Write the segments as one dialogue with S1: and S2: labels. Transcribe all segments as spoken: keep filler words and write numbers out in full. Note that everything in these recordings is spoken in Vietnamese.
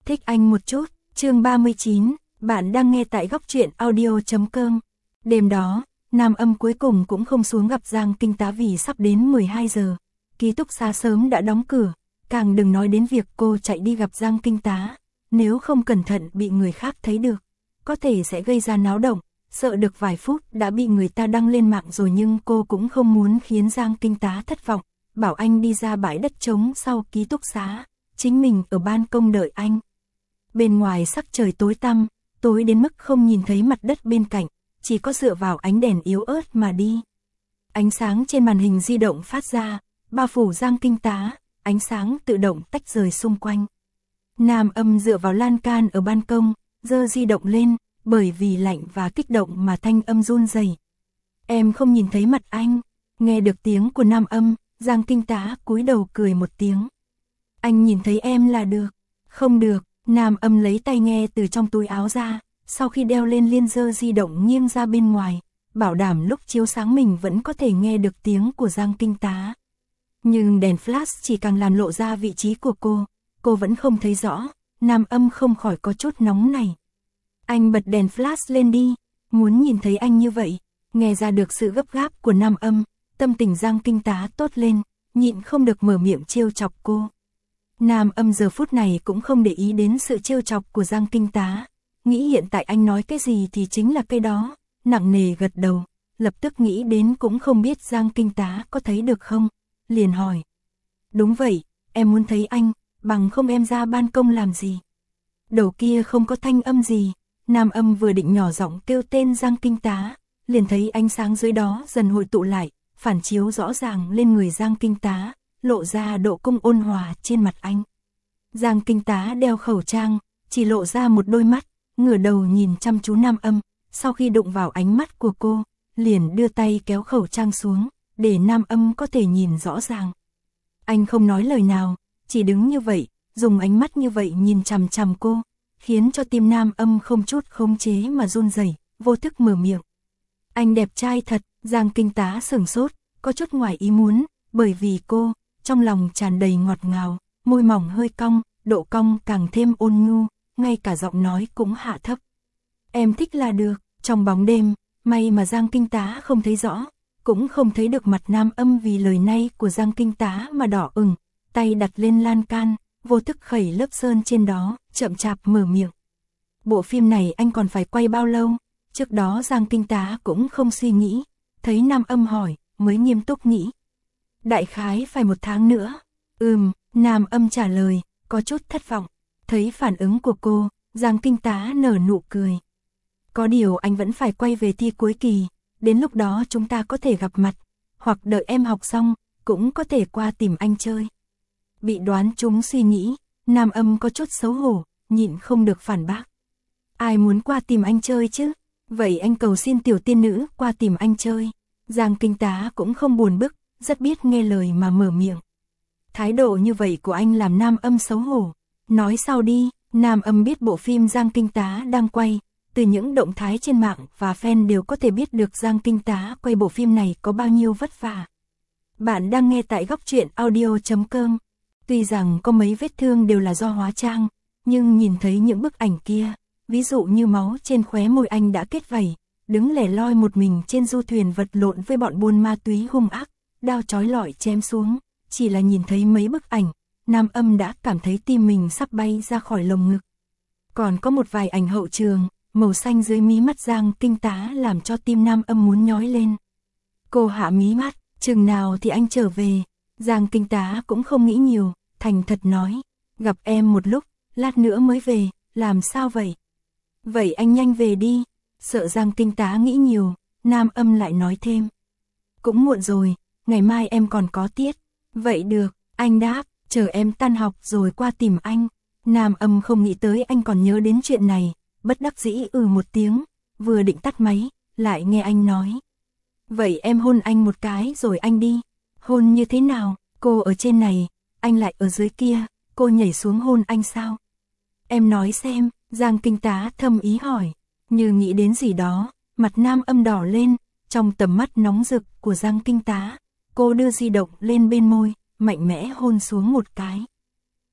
S1: Thích anh một chút, chương ba mươi chín, bạn đang nghe tại góc truyện audio chấm com. Đêm đó, Nam Âm cuối cùng cũng không xuống gặp Giang Kinh Tá vì sắp đến mười hai giờ. Ký túc xá sớm đã đóng cửa, càng đừng nói đến việc cô chạy đi gặp Giang Kinh Tá. Nếu không cẩn thận bị người khác thấy được, có thể sẽ gây ra náo động, sợ được vài phút đã bị người ta đăng lên mạng rồi, nhưng cô cũng không muốn khiến Giang Kinh Tá thất vọng, bảo anh đi ra bãi đất trống sau ký túc xá, chính mình ở ban công đợi anh. Bên ngoài sắc trời tối tăm, tối đến mức không nhìn thấy mặt đất bên cạnh, chỉ có dựa vào ánh đèn yếu ớt mà đi. Ánh sáng trên màn hình di động phát ra, bao phủ Giang Kinh Tá, ánh sáng tự động tách rời xung quanh. Nam Âm dựa vào lan can ở ban công, giơ di động lên, bởi vì lạnh và kích động mà thanh âm run rẩy. Em không nhìn thấy mặt anh. Nghe được tiếng của Nam Âm, Giang Kinh Tá cúi đầu cười một tiếng. Anh nhìn thấy em là được. Không được. Nam Âm lấy tai nghe từ trong túi áo ra, sau khi đeo lên liên giơ di động nghiêng ra bên ngoài, bảo đảm lúc chiếu sáng mình vẫn có thể nghe được tiếng của Giang Kinh Tá. Nhưng đèn flash chỉ càng làm lộ ra vị trí của cô, cô vẫn không thấy rõ. Nam Âm không khỏi có chút nóng này. Anh bật đèn flash lên đi, muốn nhìn thấy anh như vậy. Nghe ra được sự gấp gáp của Nam Âm, tâm tình Giang Kinh Tá tốt lên, nhịn không được mở miệng trêu chọc cô. Nam Âm giờ phút này cũng không để ý đến sự trêu chọc của Giang Kinh Tá, nghĩ hiện tại anh nói cái gì thì chính là cái đó, nặng nề gật đầu, lập tức nghĩ đến cũng không biết Giang Kinh Tá có thấy được không, liền hỏi. Đúng vậy, em muốn thấy anh, bằng không em ra ban công làm gì? Đầu kia không có thanh âm gì, Nam Âm vừa định nhỏ giọng kêu tên Giang Kinh Tá, liền thấy ánh sáng dưới đó dần hội tụ lại, phản chiếu rõ ràng lên người Giang Kinh Tá, lộ ra độ cung ôn hòa trên mặt anh. Giang Kinh Tá đeo khẩu trang, chỉ lộ ra một đôi mắt, ngửa đầu nhìn chăm chú Nam Âm, sau khi đụng vào ánh mắt của cô, liền đưa tay kéo khẩu trang xuống, để Nam Âm có thể nhìn rõ ràng. Anh không nói lời nào, chỉ đứng như vậy, dùng ánh mắt như vậy nhìn chằm chằm cô, khiến cho tim Nam Âm không chút khống chế mà run rẩy, vô thức mở miệng. Anh đẹp trai thật. Giang Kinh Tá sửng sốt, có chút ngoài ý muốn, bởi vì cô, trong lòng tràn đầy ngọt ngào, môi mỏng hơi cong, độ cong càng thêm ôn nhu, ngay cả giọng nói cũng hạ thấp. Em thích là được. Trong bóng đêm, may mà Giang Kinh Tá không thấy rõ, cũng không thấy được mặt Nam Âm vì lời này của Giang Kinh Tá mà đỏ ửng, tay đặt lên lan can, vô thức khẩy lớp sơn trên đó, chậm chạp mở miệng. Bộ phim này anh còn phải quay bao lâu? Trước đó Giang Kinh Tá cũng không suy nghĩ, thấy Nam Âm hỏi, mới nghiêm túc nghĩ. Đại khái phải một tháng nữa. Ừm, Nam Âm trả lời, có chút thất vọng. Thấy phản ứng của cô, Giang Kinh Tá nở nụ cười. Có điều anh vẫn phải quay về thi cuối kỳ, đến lúc đó chúng ta có thể gặp mặt, hoặc đợi em học xong, cũng có thể qua tìm anh chơi. Bị đoán trúng suy nghĩ, Nam Âm có chút xấu hổ, nhịn không được phản bác. Ai muốn qua tìm anh chơi chứ? Vậy anh cầu xin tiểu tiên nữ qua tìm anh chơi. Giang Kinh Tá cũng không buồn bực, rất biết nghe lời mà mở miệng. Thái độ như vậy của anh làm Nam Âm xấu hổ. Nói sau đi. Nam Âm biết bộ phim Giang Kinh Tá đang quay, từ những động thái trên mạng và fan đều có thể biết được Giang Kinh Tá quay bộ phim này có bao nhiêu vất vả. Bạn đang nghe tại góc truyện audio chấm com. Tuy rằng có mấy vết thương đều là do hóa trang, nhưng nhìn thấy những bức ảnh kia, ví dụ như máu trên khóe môi anh đã kết vảy, đứng lẻ loi một mình trên du thuyền vật lộn với bọn buôn ma túy hung ác, đao chói lọi chém xuống, chỉ là nhìn thấy mấy bức ảnh, Nam Âm đã cảm thấy tim mình sắp bay ra khỏi lồng ngực. Còn có một vài ảnh hậu trường, màu xanh dưới mí mắt Giang Kinh Tá làm cho tim Nam Âm muốn nhói lên. Cô hạ mí mắt, chừng nào thì anh trở về? Giang Kinh Tá cũng không nghĩ nhiều, thành thật nói, gặp em một lúc, lát nữa mới về, làm sao vậy? Vậy anh nhanh về đi. Sợ Giang Kinh Tá nghĩ nhiều, Nam Âm lại nói thêm. Cũng muộn rồi, ngày mai em còn có tiết. Vậy được, anh đáp, chờ em tan học rồi qua tìm anh. Nam Âm không nghĩ tới anh còn nhớ đến chuyện này, bất đắc dĩ ừ một tiếng, vừa định tắt máy, lại nghe anh nói. Vậy em hôn anh một cái rồi anh đi. Hôn như thế nào? Cô ở trên này, anh lại ở dưới kia, cô nhảy xuống hôn anh sao? Em nói xem. Giang Kinh Tá thâm ý hỏi, như nghĩ đến gì đó, mặt Nam Âm đỏ lên, trong tầm mắt nóng rực của Giang Kinh Tá, cô đưa di động lên bên môi, mạnh mẽ hôn xuống một cái.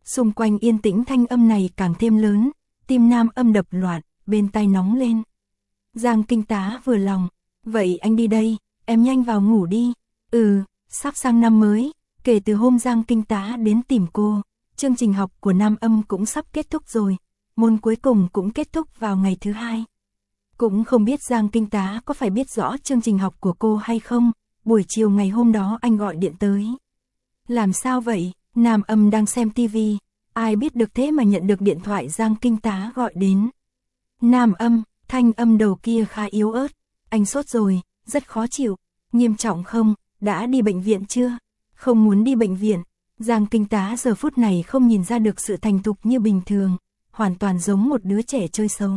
S1: Xung quanh yên tĩnh, thanh âm này càng thêm lớn, tim Nam Âm đập loạn, bên tai nóng lên. Giang Kinh Tá vừa lòng, vậy anh đi đây, em nhanh vào ngủ đi. Ừ, sắp sang năm mới, kể từ hôm Giang Kinh Tá đến tìm cô, chương trình học của Nam Âm cũng sắp kết thúc rồi, môn cuối cùng cũng kết thúc vào ngày thứ hai. Cũng không biết Giang Kinh Tá có phải biết rõ chương trình học của cô hay không, buổi chiều ngày hôm đó anh gọi điện tới. Làm sao vậy? Nam Âm đang xem tivi, ai biết được thế mà nhận được điện thoại Giang Kinh Tá gọi đến. Nam Âm, thanh âm đầu kia khá yếu ớt, anh sốt rồi, rất khó chịu, nghiêm trọng không, đã đi bệnh viện chưa? Không muốn đi bệnh viện. Giang Kinh Tá giờ phút này không nhìn ra được sự thành thục như bình thường, hoàn toàn giống một đứa trẻ chơi xấu.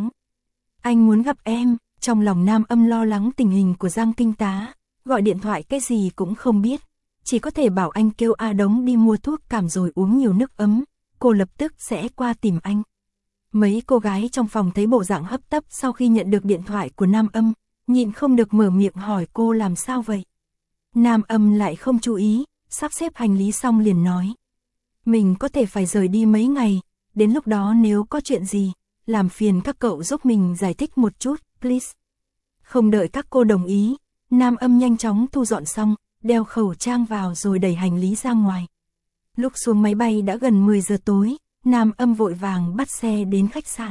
S1: Anh muốn gặp em, trong lòng Nam Âm lo lắng tình hình của Giang Kinh Tá, gọi điện thoại cái gì cũng không biết, chỉ có thể bảo anh kêu A Đống đi mua thuốc cảm rồi uống nhiều nước ấm, cô lập tức sẽ qua tìm anh. Mấy cô gái trong phòng thấy bộ dạng hấp tấp sau khi nhận được điện thoại của Nam Âm, nhịn không được mở miệng hỏi cô làm sao vậy. Nam Âm lại không chú ý, sắp xếp hành lý xong liền nói. Mình có thể phải rời đi mấy ngày, đến lúc đó nếu có chuyện gì, làm phiền các cậu giúp mình giải thích một chút, please. Không đợi các cô đồng ý, Nam Âm nhanh chóng thu dọn xong, đeo khẩu trang vào rồi đẩy hành lý ra ngoài. Lúc xuống máy bay đã gần mười giờ tối, Nam Âm vội vàng bắt xe đến khách sạn.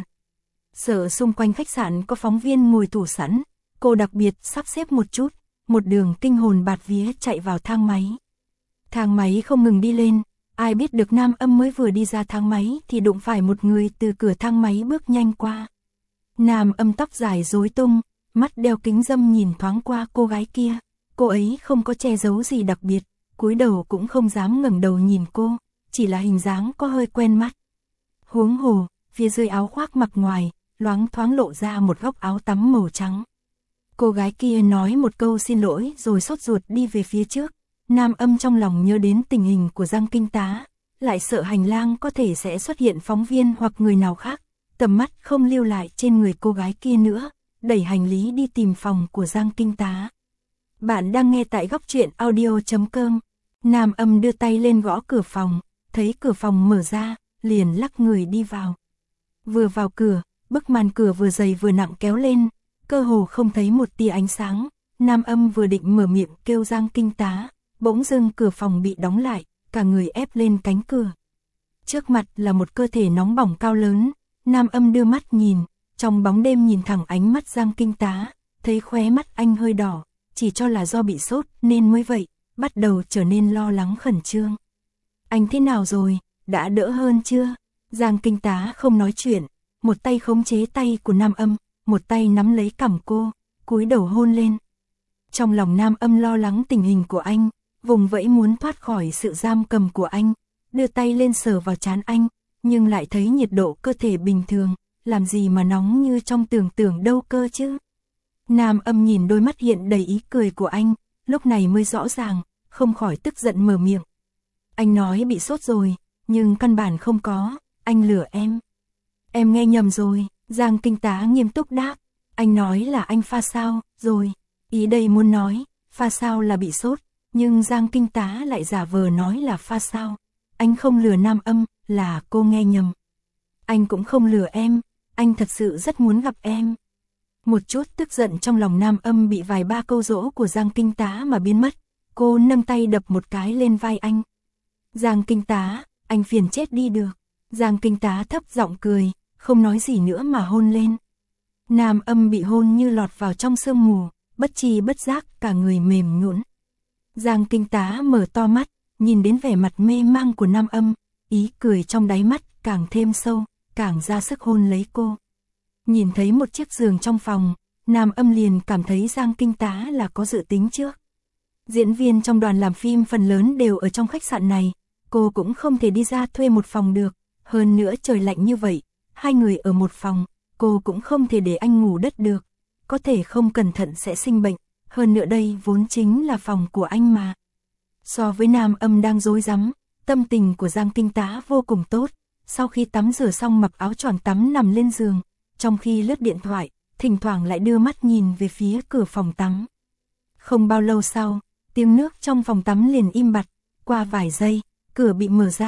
S1: Sợ xung quanh khách sạn có phóng viên ngồi tủ sẵn, cô đặc biệt sắp xếp một chút, một đường kinh hồn bạt vía chạy vào thang máy. Thang máy không ngừng đi lên, ai biết được Nam Âm mới vừa đi ra thang máy thì đụng phải một người từ cửa thang máy bước nhanh qua. Nam Âm tóc dài rối tung, mắt đeo kính râm nhìn thoáng qua cô gái kia, cô ấy không có che giấu gì đặc biệt, cúi đầu cũng không dám ngẩng đầu nhìn cô, chỉ là hình dáng có hơi quen mắt. Huống hồ, phía dưới áo khoác mặc ngoài, loáng thoáng lộ ra một góc áo tắm màu trắng. Cô gái kia nói một câu xin lỗi rồi sốt ruột đi về phía trước. Nam Âm trong lòng nhớ đến tình hình của Giang Kinh Tá, lại sợ hành lang có thể sẽ xuất hiện phóng viên hoặc người nào khác, tầm mắt không lưu lại trên người cô gái kia nữa, đẩy hành lý đi tìm phòng của Giang Kinh Tá. Bạn đang nghe tại góc truyện audio chấm com. Nam Âm đưa tay lên gõ cửa phòng, thấy cửa phòng mở ra, liền lắc người đi vào. Vừa vào cửa, bức màn cửa vừa dày vừa nặng kéo lên, cơ hồ không thấy một tia ánh sáng. Nam Âm vừa định mở miệng kêu Giang Kinh Tá, bỗng dưng cửa phòng bị đóng lại, cả người ép lên cánh cửa. Trước mặt là một cơ thể nóng bỏng cao lớn, Nam Âm đưa mắt nhìn, trong bóng đêm nhìn thẳng ánh mắt Giang Kinh Tá, thấy khóe mắt anh hơi đỏ, chỉ cho là do bị sốt nên mới vậy, bắt đầu trở nên lo lắng khẩn trương. Anh thế nào rồi, đã đỡ hơn chưa? Giang Kinh Tá không nói chuyện, một tay khống chế tay của Nam Âm, một tay nắm lấy cằm cô, cúi đầu hôn lên. Trong lòng Nam Âm lo lắng tình hình của anh, vùng vẫy muốn thoát khỏi sự giam cầm của anh, đưa tay lên sờ vào trán anh, nhưng lại thấy nhiệt độ cơ thể bình thường, làm gì mà nóng như trong tưởng tượng đâu cơ chứ. Nam Âm nhìn đôi mắt hiện đầy ý cười của anh, lúc này mới rõ ràng, không khỏi tức giận mở miệng. Anh nói bị sốt rồi, nhưng căn bản không có, anh lừa em. Em nghe nhầm rồi, Giang Kinh Tá nghiêm túc đáp, anh nói là anh pha sao, rồi, ý đây muốn nói, pha sao là bị sốt, nhưng Giang Kinh Tá lại giả vờ nói là pha sao. Anh không lừa Nam Âm, là cô nghe nhầm. Anh cũng không lừa em, anh thật sự rất muốn gặp em. Một chút tức giận trong lòng Nam Âm bị vài ba câu dỗ của Giang Kinh Tá mà biến mất, cô nâng tay đập một cái lên vai anh. Giang Kinh Tá, anh phiền chết đi được. Giang Kinh Tá thấp giọng cười, không nói gì nữa mà hôn lên. Nam Âm bị hôn như lọt vào trong sương mù, bất tri bất giác cả người mềm nhũn. Giang Kinh Tá mở to mắt, nhìn đến vẻ mặt mê mang của Nam Âm, ý cười trong đáy mắt càng thêm sâu, càng ra sức hôn lấy cô. Nhìn thấy một chiếc giường trong phòng, Nam Âm liền cảm thấy Giang Kinh Tá là có dự tính trước. Diễn viên trong đoàn làm phim phần lớn đều ở trong khách sạn này, cô cũng không thể đi ra thuê một phòng được, hơn nữa trời lạnh như vậy, hai người ở một phòng, cô cũng không thể để anh ngủ đất được, có thể không cẩn thận sẽ sinh bệnh, hơn nữa đây vốn chính là phòng của anh mà. So với Nam Âm đang rối rắm, tâm tình của Giang Kinh Tá vô cùng tốt, sau khi tắm rửa xong mặc áo choàng tắm nằm lên giường, trong khi lướt điện thoại, thỉnh thoảng lại đưa mắt nhìn về phía cửa phòng tắm. Không bao lâu sau, tiếng nước trong phòng tắm liền im bặt, qua vài giây, cửa bị mở ra,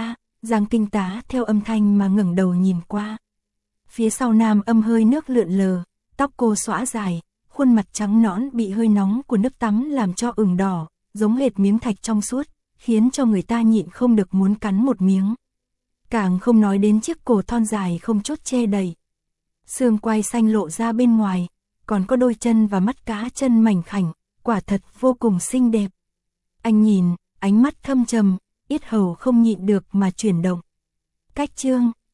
S1: Giang Kinh Tá theo âm thanh mà ngẩng đầu nhìn qua. Phía sau Nam Âm hơi nước lượn lờ, tóc cô xõa dài, khuôn mặt trắng nõn bị hơi nóng của nước tắm làm cho ửng đỏ, giống hệt miếng thạch trong suốt, khiến cho người ta nhịn không được muốn cắn một miếng. Càng không nói đến chiếc cổ thon dài không chút che đậy. Xương quai xanh lộ ra bên ngoài, còn có đôi chân và mắt cá chân mảnh khảnh, quả thật vô cùng xinh đẹp. Anh nhìn, ánh mắt thâm trầm, yết hầu không nhịn được mà chuyển động. Cách chương,